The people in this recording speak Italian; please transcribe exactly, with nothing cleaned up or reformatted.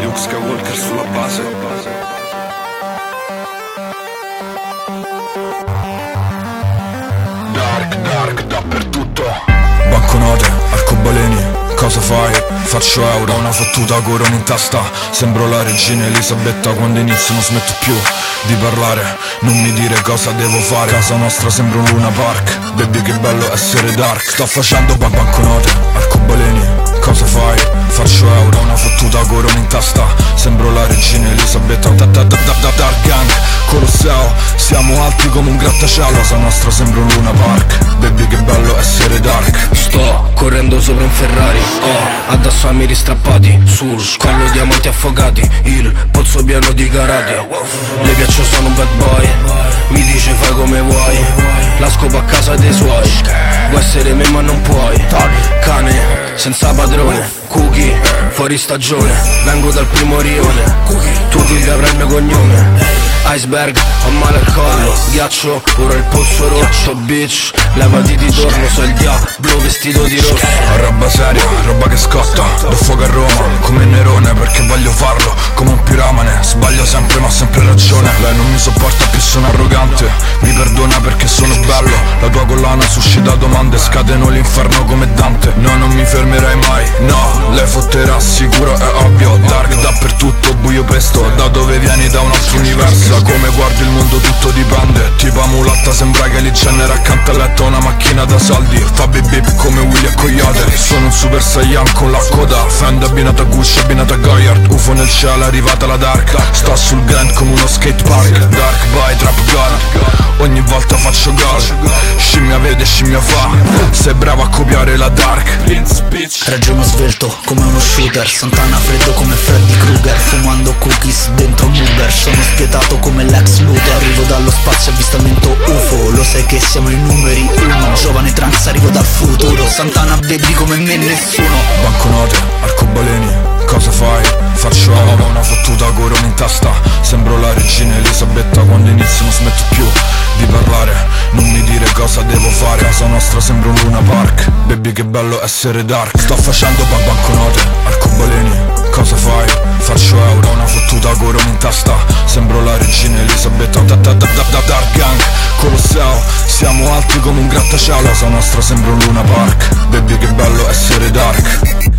Luke Skywalker sulla base. Dark, dark, dappertutto. Banconote, arcobaleni, cosa fai? Faccio euro, una fottuta corona in testa. Sembro la regina Elisabetta, quando inizio non smetto più di parlare. Non mi dire cosa devo fare, casa nostra sembra un Luna Park. Baby che bello essere dark. Sto facendo ban banconote, arcobaleni, cosa fai? Faccio euro, una fottuta corona in testa. Sembro la regina Elisabetta, da da da da da Dark Gang, Colosseo. Siamo alti come un grattacielo, casa nostra sembra un Luna Park. Baby che bello essere dark. Sto correndo sopra un Ferrari, oh, addosso a miri strappati, sul collo diamanti affogati, il pozzo pieno di carati. Le piaccio, sono un bad boy, mi dice fai come vuoi, la scopo a casa dei suoi, vuoi essere me ma non puoi. Cane senza padrone, cookie fuori stagione, vengo dal primo rione, tu ti avrai il mio cognome. Iceberg, ho male al collo, ghiaccio, ora il polso roccio. Bitch, levati di torno, sei il diavolo vestito di rosso. Roba seria, roba che scotta, do fuoco a Roma, come Nerone perché voglio farlo, come un piramane. Sbaglio sempre ma ho sempre ragione. Lei non mi sopporta più, sono arrogante, mi perdona perché sono bello. La tua collana suscita domande, scateno l'inferno come Dante. No, non mi fermerai mai, no, lei fotterà sicuro, è ovvio. Dark dappertutto, buio pesto, da dove vieni? Da un altro universo. Da come guardi il mondo tutto dipende, tipo mulatta sembra che li Jenner accanto a letto una macchina da soldi. Fa bip bip come Willy e Coyote. Sono un super saiyan con la coda, Fend abbinato a Gucci, abbinato a Goyard. U F O nel cielo, arrivata la dark. Sto sul Grand come uno skate park. Dark boy, trap god, ogni volta faccio gol. Scimmia vede, scimmia fa, sei bravo a copiare la dark. Ragiono svelto come uno shooter, Santana freddo come Freddy Krueger, fumando cookies dentro un Uber. Sono spietato come l'ex Luthor, arrivo dallo spazio avvistamento U F O. Lo sai che siamo i numeri uno, giovane trans, arrivo dal futuro. Santana baby come me nessuno. Banconote, arcobaleni, cosa fai? Faccio euro, una fottuta corona in testa. Sembro la regina Elisabetta, quando inizio non smetto più di parlare. Non mi dire cosa devo fare, casa nostra sembra un Luna Park. Baby che bello essere dark. Sto facendo ban banconote, arcobaleni, cosa fai? Faccio euro, una fottuta corona in testa. Sembro la regina Elisabetta, da da da da da Dark Gang, Colosseo. Siamo alti come un grattacielo, casa nostra sembra un Luna Park. Baby che bello essere dark.